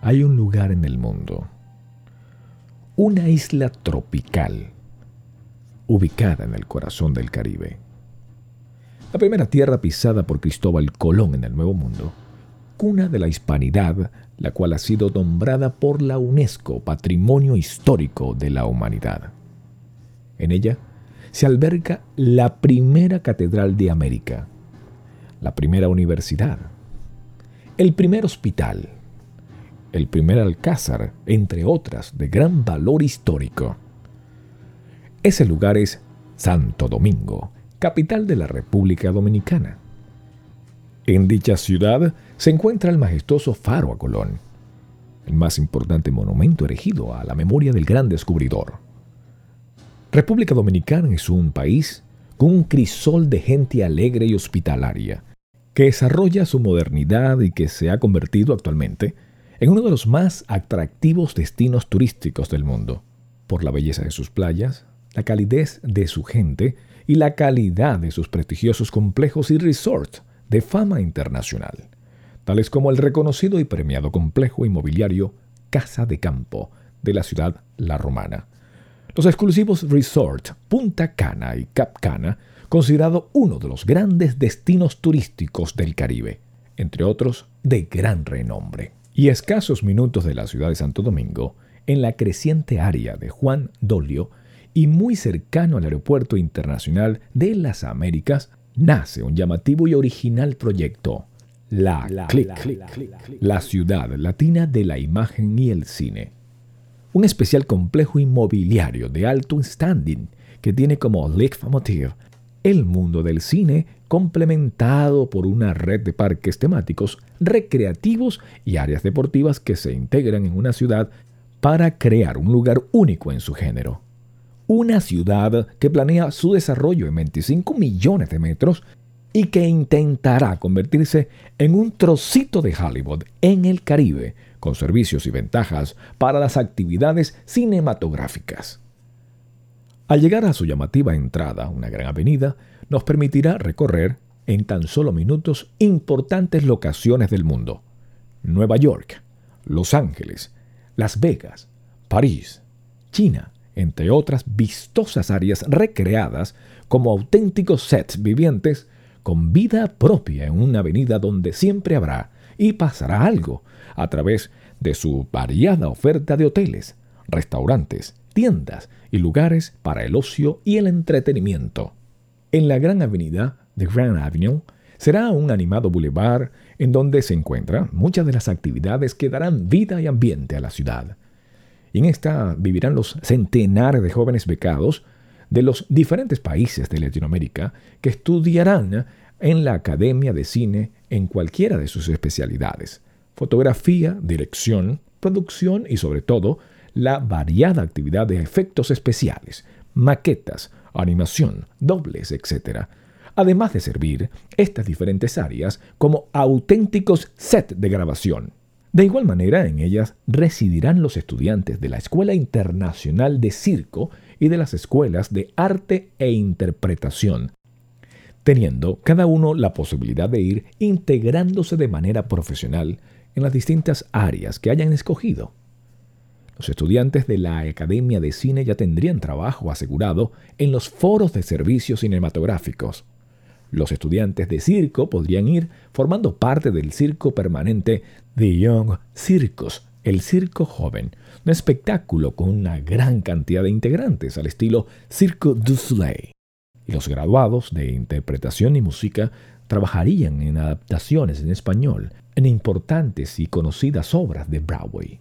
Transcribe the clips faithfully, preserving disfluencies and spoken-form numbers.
hay un lugar en el mundo, una isla tropical, ubicada en el corazón del Caribe. La primera tierra pisada por Cristóbal Colón en el Nuevo Mundo, cuna de la hispanidad, la cual ha sido nombrada por la UNESCO Patrimonio Histórico de la Humanidad. En ella se alberga la primera catedral de América, la primera universidad, el primer hospital, el primer alcázar, entre otras de gran valor histórico. Ese lugar es Santo Domingo, capital de la República Dominicana. En dicha ciudad se encuentra el majestuoso Faro a Colón, el más importante monumento erigido a la memoria del gran descubridor. República Dominicana es un país con un crisol de gente alegre y hospitalaria, que desarrolla su modernidad y que se ha convertido actualmente en uno de los más atractivos destinos turísticos del mundo, por la belleza de sus playas, la calidez de su gente y la calidad de sus prestigiosos complejos y resorts de fama internacional, tales como el reconocido y premiado complejo inmobiliario Casa de Campo de la ciudad La Romana, los exclusivos resorts Punta Cana y Cap Cana, considerado uno de los grandes destinos turísticos del Caribe, entre otros de gran renombre. Y a escasos minutos de la ciudad de Santo Domingo, en la creciente área de Juan Dolio y muy cercano al Aeropuerto Internacional de las Américas, nace un llamativo y original proyecto, la, la C L I C, la ciudad latina de la imagen y el cine. Un especial complejo inmobiliario de alto standing que tiene como leitmotiv el mundo del cine, complementado por una red de parques temáticos, recreativos y áreas deportivas que se integran en una ciudad para crear un lugar único en su género. Una ciudad que planea su desarrollo en veinticinco millones de metros y que intentará convertirse en un trocito de Hollywood en el Caribe, con servicios y ventajas para las actividades cinematográficas. Al llegar a su llamativa entrada, una gran avenida nos permitirá recorrer en tan solo minutos importantes locaciones del mundo: Nueva York, Los Ángeles, Las Vegas, París, China, entre otras vistosas áreas recreadas como auténticos sets vivientes con vida propia en una avenida donde siempre habrá y pasará algo a través de su variada oferta de hoteles, restaurantes, tiendas y lugares para el ocio y el entretenimiento. En la gran avenida de Grand Avenue será un animado bulevar en donde se encuentran muchas de las actividades que darán vida y ambiente a la ciudad. Y en esta vivirán los centenares de jóvenes becados de los diferentes países de Latinoamérica que estudiarán en la Academia de Cine en cualquiera de sus especialidades: fotografía, dirección, producción y sobre todo la variada actividad de efectos especiales, maquetas, animación, dobles, etcétera. Además de servir estas diferentes áreas como auténticos sets de grabación. De igual manera, en ellas residirán los estudiantes de la Escuela Internacional de Circo y de las Escuelas de Arte e Interpretación, teniendo cada uno la posibilidad de ir integrándose de manera profesional en las distintas áreas que hayan escogido. Los estudiantes de la Academia de Cine ya tendrían trabajo asegurado en los foros de servicios cinematográficos. Los estudiantes de circo podrían ir formando parte del circo permanente The Young Circus, el circo joven, un espectáculo con una gran cantidad de integrantes al estilo Cirque du Soleil. Y los graduados de interpretación y música trabajarían en adaptaciones en español en importantes y conocidas obras de Broadway.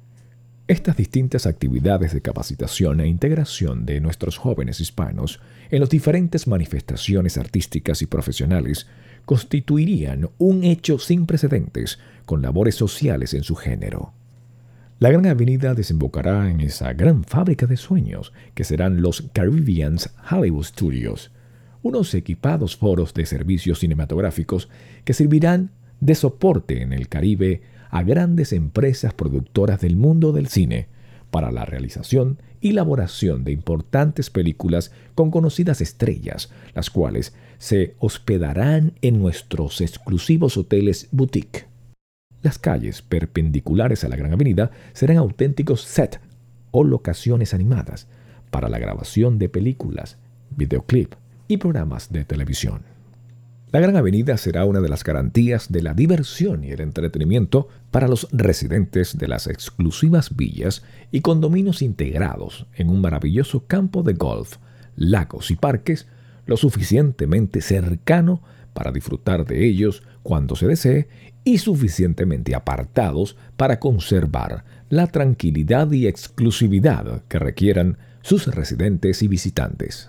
Estas distintas actividades de capacitación e integración de nuestros jóvenes hispanos en las diferentes manifestaciones artísticas y profesionales constituirían un hecho sin precedentes con labores sociales en su género. La gran avenida desembocará en esa gran fábrica de sueños que serán los Caribbean's Hollywood Studios, unos equipados foros de servicios cinematográficos que servirán de soporte en el Caribe a grandes empresas productoras del mundo del cine para la realización y elaboración de importantes películas con conocidas estrellas, las cuales se hospedarán en nuestros exclusivos hoteles boutique. Las calles perpendiculares a la Gran Avenida serán auténticos sets o locaciones animadas para la grabación de películas, videoclip y programas de televisión. La Gran Avenida será una de las garantías de la diversión y el entretenimiento para los residentes de las exclusivas villas y condominios integrados en un maravilloso campo de golf, lagos y parques lo suficientemente cercano para disfrutar de ellos cuando se desee y suficientemente apartados para conservar la tranquilidad y exclusividad que requieran sus residentes y visitantes.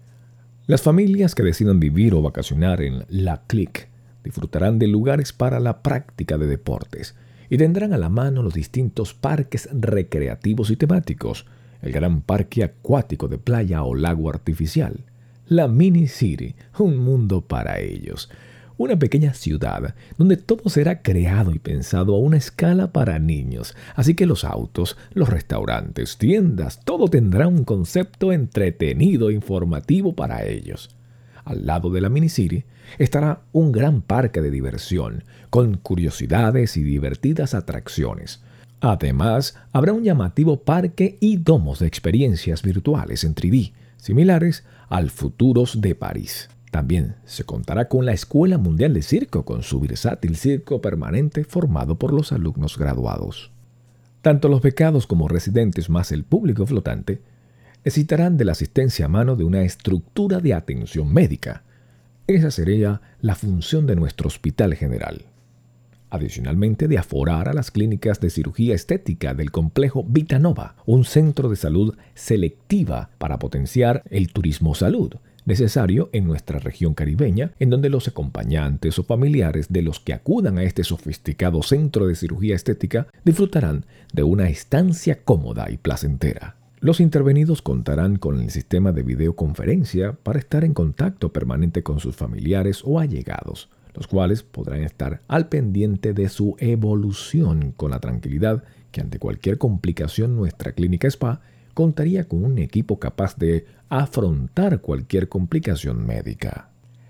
Las familias que decidan vivir o vacacionar en La Clique disfrutarán de lugares para la práctica de deportes y tendrán a la mano los distintos parques recreativos y temáticos, el gran parque acuático de playa o lago artificial, la Mini City, un mundo para ellos, una pequeña ciudad donde todo será creado y pensado a una escala para niños, así que los autos, los restaurantes, tiendas, todo tendrá un concepto entretenido e informativo para ellos. Al lado de la Mini City estará un gran parque de diversión, con curiosidades y divertidas atracciones. Además, habrá un llamativo parque y domos de experiencias virtuales en tres D, similares al Futuros de París. También se contará con la Escuela Mundial de Circo, con su versátil circo permanente formado por los alumnos graduados. Tanto los becados como residentes más el público flotante necesitarán de la asistencia a mano de una estructura de atención médica. Esa sería la función de nuestro hospital general. Adicionalmente, de aforar a las clínicas de cirugía estética del complejo Vitanova, un centro de salud selectiva para potenciar el turismo salud, necesario en nuestra región caribeña, en donde los acompañantes o familiares de los que acudan a este sofisticado centro de cirugía estética disfrutarán de una estancia cómoda y placentera. Los intervenidos contarán con el sistema de videoconferencia para estar en contacto permanente con sus familiares o allegados, los cuales podrán estar al pendiente de su evolución con la tranquilidad que ante cualquier complicación nuestra clínica spa contaría con un equipo capaz de afrontar cualquier complicación médica.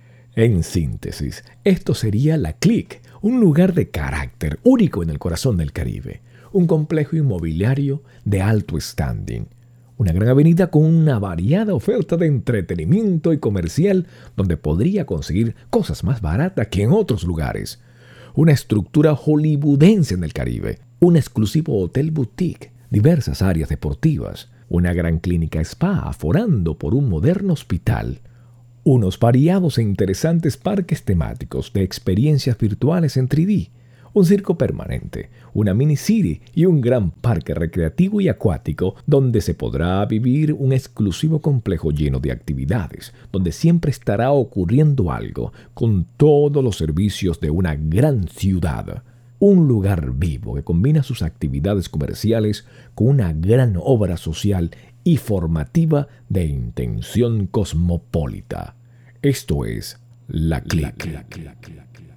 En síntesis, esto sería La Clique, un lugar de carácter único en el corazón del Caribe, un complejo inmobiliario de alto standing, una gran avenida con una variada oferta de entretenimiento y comercial donde podría conseguir cosas más baratas que en otros lugares, una estructura hollywoodense en el Caribe, un exclusivo hotel boutique, diversas áreas deportivas, una gran clínica spa aforando por un moderno hospital, unos variados e interesantes parques temáticos de experiencias virtuales en tres D, un circo permanente, una mini city y un gran parque recreativo y acuático donde se podrá vivir un exclusivo complejo lleno de actividades, donde siempre estará ocurriendo algo, con todos los servicios de una gran ciudad. Un lugar vivo que combina sus actividades comerciales con una gran obra social y formativa de intención cosmopolita. Esto es La Clique.